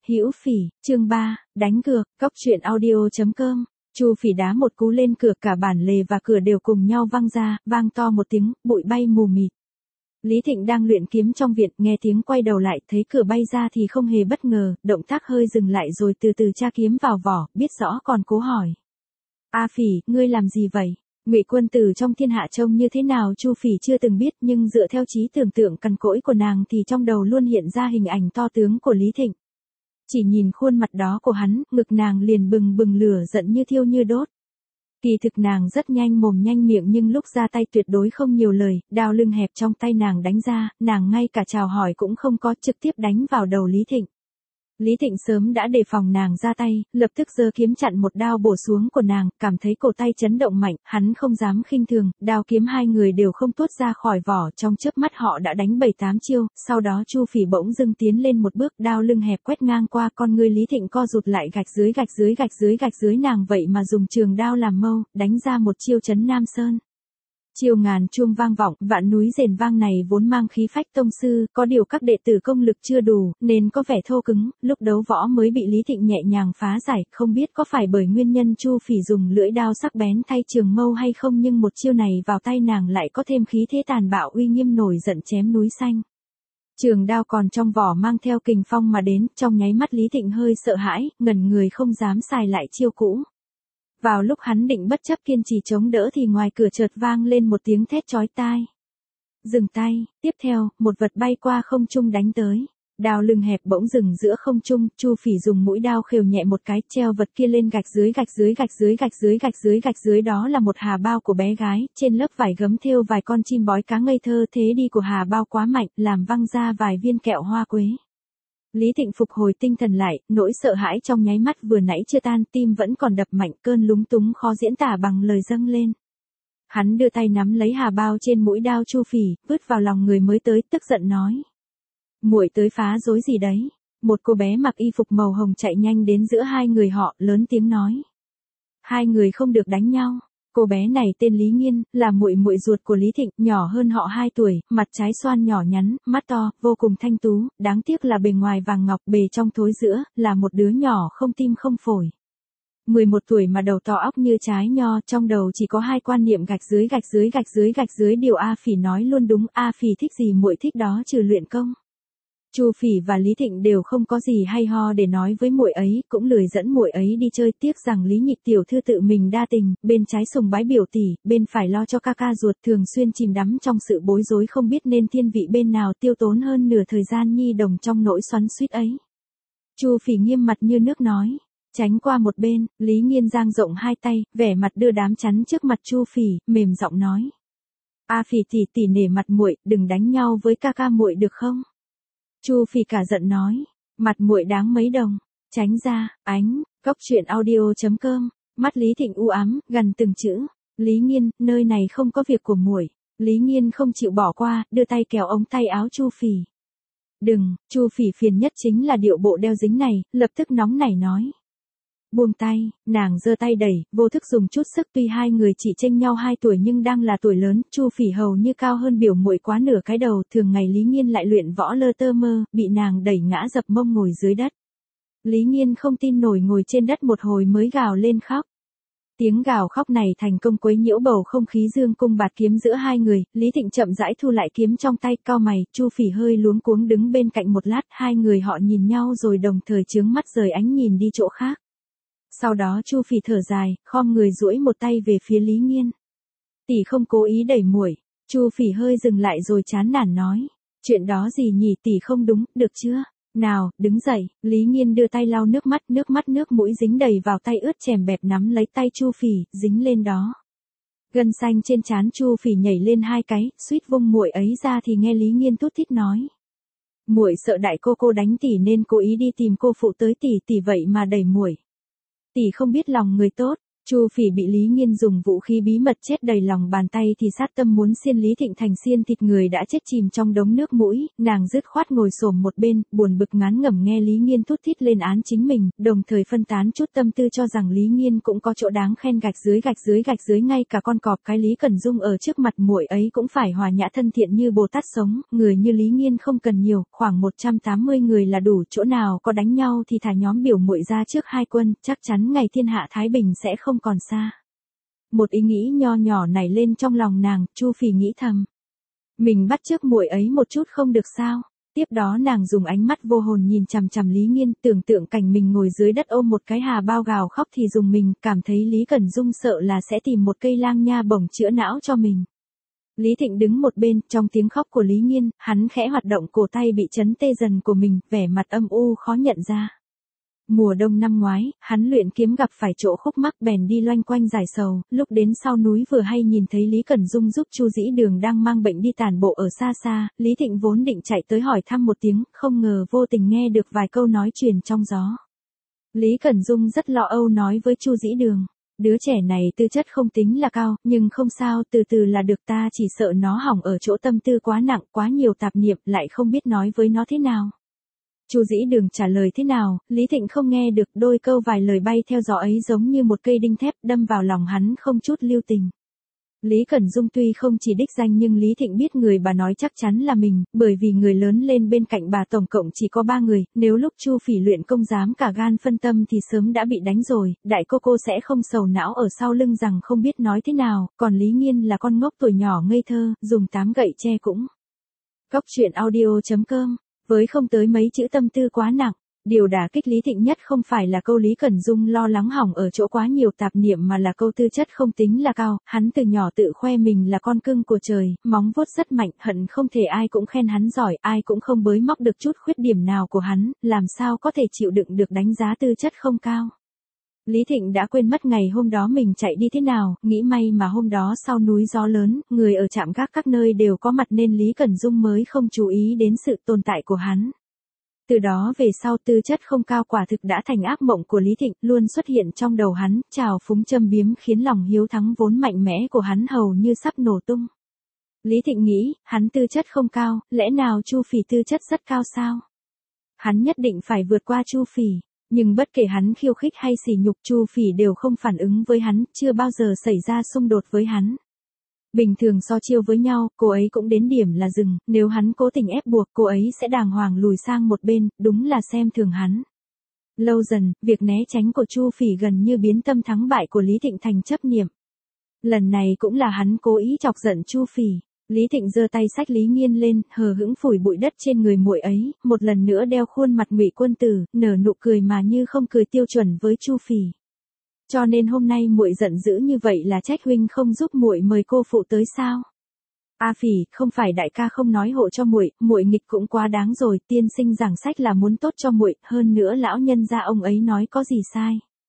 Hữu Phỉ, chương 3, đánh cược, cóc truyện audio.com. Chu Phỉ đá một cú lên cửa, cả bản lề và cửa đều cùng nhau văng ra, vang to một tiếng, bụi bay mù mịt. Lý Thịnh đang luyện kiếm trong viện, nghe tiếng quay đầu lại, thấy cửa bay ra thì không hề bất ngờ, động tác hơi dừng lại rồi từ từ tra kiếm vào vỏ, biết rõ còn cố hỏi. A Phỉ, ngươi làm gì vậy? Ngụy quân tử trong thiên hạ trông như thế nào Chu Phỉ chưa từng biết, nhưng dựa theo trí tưởng tượng cằn cỗi của nàng thì trong đầu luôn hiện ra hình ảnh to tướng của Lý Thịnh. Chỉ nhìn khuôn mặt đó của hắn, ngực nàng liền bừng bừng lửa giận như thiêu như đốt. Kỳ thực nàng rất nhanh mồm nhanh miệng nhưng lúc ra tay tuyệt đối không nhiều lời, đao lưng hẹp trong tay nàng đánh ra, nàng ngay cả chào hỏi cũng không có, trực tiếp đánh vào đầu Lý Thịnh. Lý Thịnh sớm đã đề phòng nàng ra tay, lập tức giơ kiếm chặn một đao bổ xuống của nàng, cảm thấy cổ tay chấn động mạnh, hắn không dám khinh thường, đao kiếm hai người đều không tuốt ra khỏi vỏ, trong chớp mắt họ đã đánh 7-8 chiêu, sau đó Chu Phỉ bỗng dưng tiến lên một bước, đao lưng hẹp quét ngang qua, con ngươi Lý Thịnh co rụt lại, gạch dưới nàng vậy mà dùng trường đao làm mâu, đánh ra một chiêu chấn Nam Sơn. Chiêu ngàn chuông vang vọng, vạn núi rền vang này vốn mang khí phách tông sư, có điều các đệ tử công lực chưa đủ, nên có vẻ thô cứng, lúc đấu võ mới bị Lý Thịnh nhẹ nhàng phá giải, không biết có phải bởi nguyên nhân Chu Phỉ dùng lưỡi đao sắc bén thay trường mâu hay không, nhưng một chiêu này vào tay nàng lại có thêm khí thế tàn bạo uy nghiêm nổi giận chém núi xanh. Trường đao còn trong vỏ mang theo kình phong mà đến, trong nháy mắt Lý Thịnh hơi sợ hãi, ngẩn người không dám xài lại chiêu cũ. Vào lúc hắn định bất chấp kiên trì chống đỡ thì ngoài cửa chợt vang lên một tiếng thét chói tai. Dừng tay, tiếp theo, một vật bay qua không trung đánh tới. Đao lưng hẹp bỗng dừng giữa không trung, Chu Phỉ dùng mũi đao khều nhẹ một cái, treo vật kia lên gạch dưới đó là một hà bao của bé gái, trên lớp vải gấm thêu vài con chim bói cá ngây thơ, thế đi của hà bao quá mạnh, làm văng ra vài viên kẹo hoa quế. Lý Thịnh phục hồi tinh thần lại, nỗi sợ hãi trong nháy mắt vừa nãy chưa tan, tim vẫn còn đập mạnh, cơn lúng túng khó diễn tả bằng lời dâng lên. Hắn đưa tay nắm lấy hà bao trên mũi đao Chu Phỉ, vứt vào lòng người mới tới, tức giận nói. Muội tới phá rối gì đấy? Một cô bé mặc y phục màu hồng chạy nhanh đến giữa hai người họ, lớn tiếng nói. Hai người không được đánh nhau. Cô bé này tên Lý Nghiên, là muội muội ruột của Lý Thịnh, nhỏ hơn họ 2 tuổi, mặt trái xoan nhỏ nhắn, mắt to, vô cùng thanh tú, đáng tiếc là bề ngoài vàng ngọc, bề trong thối giữa, là một đứa nhỏ không tim không phổi. 11 tuổi mà đầu to óc như trái nho, trong đầu chỉ có hai quan niệm gạch dưới, điều A Phỉ nói luôn đúng, A Phỉ thích gì muội thích đó trừ luyện công. Chu Phỉ và Lý Thịnh đều không có gì hay ho để nói với muội ấy, cũng lười dẫn muội ấy đi chơi, tiếc rằng Lý Nhịch tiểu thư tự mình đa tình, bên trái sùng bái biểu tỷ, bên phải lo cho ca ca ruột, thường xuyên chìm đắm trong sự bối rối không biết nên thiên vị bên nào, tiêu tốn hơn nửa thời gian nhi đồng trong nỗi xoắn xuýt ấy. Chu Phỉ nghiêm mặt như nước nói, tránh qua một bên, Lý Nghiên dang rộng hai tay, vẻ mặt đưa đám chắn trước mặt Chu Phỉ, mềm giọng nói: "A Phỉ tỷ nể mặt muội, đừng đánh nhau với ca ca muội được không?" Chu Phỉ cả giận nói, mặt muội đáng mấy đồng, tránh ra, cóc truyện audio.com, mắt Lý Thịnh u ám, gần từng chữ, Lý Nghiên, nơi này không có việc của muội. Lý Nghiên không chịu bỏ qua, đưa tay kéo ống tay áo Chu Phỉ. Đừng, Chu Phỉ phiền nhất chính là điệu bộ đeo dính này, lập tức nóng nảy nói. Buông tay, nàng giơ tay đẩy, vô thức dùng chút sức, tuy hai người chỉ chênh nhau 2 tuổi nhưng đang là tuổi lớn, Chu Phỉ hầu như cao hơn biểu muội quá nửa cái đầu, thường ngày Lý Nghiên lại luyện võ lơ tơ mơ, bị nàng đẩy ngã dập mông ngồi dưới đất. Lý Nghiên không tin nổi ngồi trên đất một hồi mới gào lên khóc. Tiếng gào khóc này thành công quấy nhiễu bầu không khí dương cung bạt kiếm giữa hai người, Lý Thịnh chậm rãi thu lại kiếm trong tay, cau mày, Chu Phỉ hơi luống cuống đứng bên cạnh một lát, hai người họ nhìn nhau rồi đồng thời chướng mắt rời ánh nhìn đi chỗ khác. Sau đó Chu Phỉ thở dài, khom người duỗi một tay về phía Lý Nghiên. Tỷ không cố ý đẩy muội. Chu Phỉ hơi dừng lại rồi chán nản nói, chuyện đó gì nhỉ tỷ không đúng, được chưa? Nào, đứng dậy. Lý Nghiên đưa tay lau nước mũi dính đầy vào tay ướt chèm bẹp nắm lấy tay Chu Phỉ, dính lên đó. Gân xanh trên trán Chu Phỉ nhảy lên 2 cái, suýt vung muội ấy ra thì nghe Lý Nghiên thút thít nói. Muội sợ đại cô đánh tỷ nên cố ý đi tìm cô phụ tới tỷ vậy mà đẩy muội. Tỷ không biết lòng người tốt, Chu Phỉ bị Lý Nghiên dùng vũ khí bí mật chết đầy lòng bàn tay thì sát tâm muốn xiên Lý Thịnh thành xiên thịt người đã chết chìm trong đống nước mũi, nàng dứt khoát ngồi xổm một bên, buồn bực ngán ngẩm nghe Lý Nghiên thút thít lên án chính mình, đồng thời phân tán chút tâm tư cho rằng Lý Nghiên cũng có chỗ đáng khen gạch dưới ngay cả con cọp cái Lý Cẩn Dung ở trước mặt muội ấy cũng phải hòa nhã thân thiện như Bồ Tát sống, người như Lý Nghiên không cần nhiều, khoảng 180 người là đủ, chỗ nào có đánh nhau thì thả nhóm biểu muội ra trước hai quân, chắc chắn ngày thiên hạ thái bình sẽ không còn xa. Một ý nghĩ nho nhỏ nảy lên trong lòng nàng, Chu Phỉ nghĩ thầm. Mình bắt chước muội ấy một chút không được sao? Tiếp đó nàng dùng ánh mắt vô hồn nhìn chằm chằm Lý Nghiên, tưởng tượng cảnh mình ngồi dưới đất ôm một cái hà bao gào khóc thì dùng mình, cảm thấy Lý Cẩn Dung sợ là sẽ tìm một cây lang nha bổng chữa não cho mình. Lý Thịnh đứng một bên, trong tiếng khóc của Lý Nghiên, hắn khẽ hoạt động cổ tay bị chấn tê dần của mình, vẻ mặt âm u khó nhận ra. Mùa đông năm ngoái, hắn luyện kiếm gặp phải chỗ khúc mắc bèn đi loanh quanh giải sầu, lúc đến sau núi vừa hay nhìn thấy Lý Cẩn Dung giúp Chu Dĩ Đường đang mang bệnh đi tản bộ ở xa xa, Lý Thịnh vốn định chạy tới hỏi thăm một tiếng, không ngờ vô tình nghe được vài câu nói truyền trong gió. Lý Cẩn Dung rất lo âu nói với Chu Dĩ Đường, đứa trẻ này tư chất không tính là cao, nhưng không sao, từ từ là được, ta chỉ sợ nó hỏng ở chỗ tâm tư quá nặng, quá nhiều tạp niệm, lại không biết nói với nó thế nào. Chu Dĩ Đường trả lời thế nào, Lý Thịnh không nghe được, đôi câu vài lời bay theo gió ấy giống như một cây đinh thép đâm vào lòng hắn không chút lưu tình. Lý Cẩn Dung tuy không chỉ đích danh nhưng Lý Thịnh biết người bà nói chắc chắn là mình, bởi vì người lớn lên bên cạnh bà tổng cộng chỉ có 3 người, nếu lúc Chu Phỉ luyện công dám cả gan phân tâm thì sớm đã bị đánh rồi, đại cô sẽ không sầu não ở sau lưng rằng không biết nói thế nào, còn Lý Nghiên là con ngốc tuổi nhỏ ngây thơ, dùng 8 gậy tre cũng. Cóc truyện audio.com, với không tới mấy chữ tâm tư quá nặng. Điều đả kích Lý Thịnh nhất không phải là câu Lý Cẩn Dung lo lắng hỏng ở chỗ quá nhiều tạp niệm mà là câu tư chất không tính là cao, hắn từ nhỏ tự khoe mình là con cưng của trời, móng vuốt rất mạnh, hận không thể ai cũng khen hắn giỏi, ai cũng không bới móc được chút khuyết điểm nào của hắn, làm sao có thể chịu đựng được đánh giá tư chất không cao. Lý Thịnh đã quên mất ngày hôm đó mình chạy đi thế nào, nghĩ may mà hôm đó sau núi gió lớn, người ở trạm gác các nơi đều có mặt nên Lý Cẩn Dung mới không chú ý đến sự tồn tại của hắn. Từ đó về sau tư chất không cao quả thực đã thành ác mộng của Lý Thịnh, luôn xuất hiện trong đầu hắn, trào phúng châm biếm khiến lòng hiếu thắng vốn mạnh mẽ của hắn hầu như sắp nổ tung. Lý Thịnh nghĩ, hắn tư chất không cao, lẽ nào Chu Phỉ tư chất rất cao sao? Hắn nhất định phải vượt qua Chu Phỉ, nhưng bất kể hắn khiêu khích hay sỉ nhục Chu Phỉ đều không phản ứng với hắn, chưa bao giờ xảy ra xung đột với hắn. Bình thường so chiêu với nhau, cô ấy cũng đến điểm là dừng, nếu hắn cố tình ép buộc cô ấy sẽ đàng hoàng lùi sang một bên, đúng là xem thường hắn. Lâu dần, việc né tránh của Chu Phỉ gần như biến tâm thắng bại của Lý Thịnh thành chấp niệm. Lần này cũng là hắn cố ý chọc giận Chu Phỉ. Lý Thịnh giơ tay xách Lý Nghiên lên, hờ hững phủi bụi đất trên người muội ấy, một lần nữa đeo khuôn mặt Ngụy quân tử, nở nụ cười mà như không cười tiêu chuẩn với Chu Phỉ. Cho nên hôm nay muội giận dữ như vậy là trách huynh không giúp muội mời cô phụ tới sao? A Phỉ, không phải đại ca không nói hộ cho muội, muội nghịch cũng quá đáng rồi, tiên sinh giảng sách là muốn tốt cho muội, hơn nữa lão nhân gia ông ấy nói có gì sai.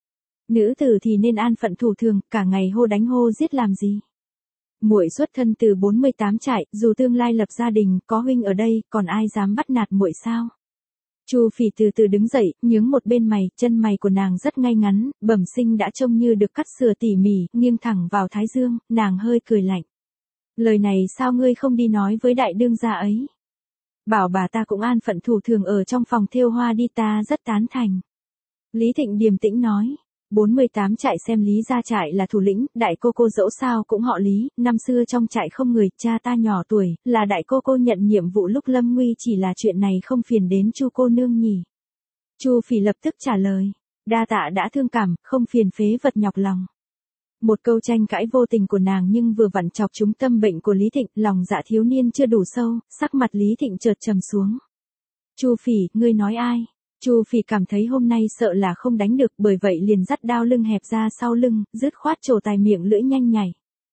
Nữ tử thì nên an phận thủ thường, cả ngày hô đánh hô giết làm gì? Muội xuất thân từ 48 trại, dù tương lai lập gia đình, có huynh ở đây, còn ai dám bắt nạt muội sao? Chu Phỉ từ từ đứng dậy, nhướng một bên mày, chân mày của nàng rất ngay ngắn, bẩm sinh đã trông như được cắt sửa tỉ mỉ, nghiêng thẳng vào thái dương, nàng hơi cười lạnh. Lời này sao ngươi không đi nói với đại đương gia ấy? Bảo bà ta cũng an phận thủ thường ở trong phòng thêu hoa đi, ta rất tán thành. Lý Thịnh điềm tĩnh nói. 48 trại xem Lý gia trại là thủ lĩnh, đại cô dẫu sao cũng họ Lý, năm xưa trong trại không người, cha ta nhỏ tuổi, là đại cô nhận nhiệm vụ lúc lâm nguy, chỉ là chuyện này không phiền đến Chu cô nương nhỉ? Chu Phỉ lập tức trả lời, đa tạ đã thương cảm, không phiền phế vật nhọc lòng. Một câu tranh cãi vô tình của nàng nhưng vừa vặn chọc trúng tâm bệnh của Lý Thịnh, lòng dạ thiếu niên chưa đủ sâu, sắc mặt Lý Thịnh chợt trầm xuống. Chu Phỉ, ngươi nói ai? Chu Phỉ cảm thấy hôm nay sợ là không đánh được, bởi vậy liền dắt đao lưng hẹp ra sau lưng, dứt khoát trổ tài miệng lưỡi nhanh nhảy.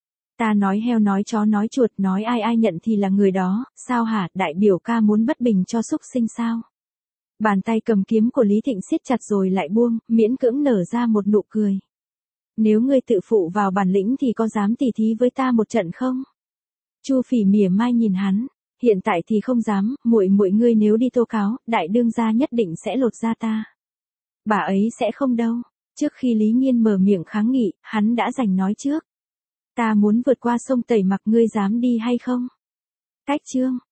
Ta nói heo nói chó nói chuột, nói ai nhận thì là người đó, sao hả, đại biểu ca muốn bất bình cho súc sinh sao? Bàn tay cầm kiếm của Lý Thịnh siết chặt rồi lại buông, miễn cưỡng nở ra một nụ cười. Nếu ngươi tự phụ vào bản lĩnh thì có dám tỉ thí với ta một trận không? Chu Phỉ mỉa mai nhìn hắn. Hiện tại thì không dám, muội ngươi nếu đi tố cáo, đại đương gia nhất định sẽ lột da ta. Bà ấy sẽ không đâu. Trước khi Lý Nhiên mở miệng kháng nghị, hắn đã giành nói trước. Ta muốn vượt qua sông Tẩy Mặc, ngươi dám đi hay không? Cách chương.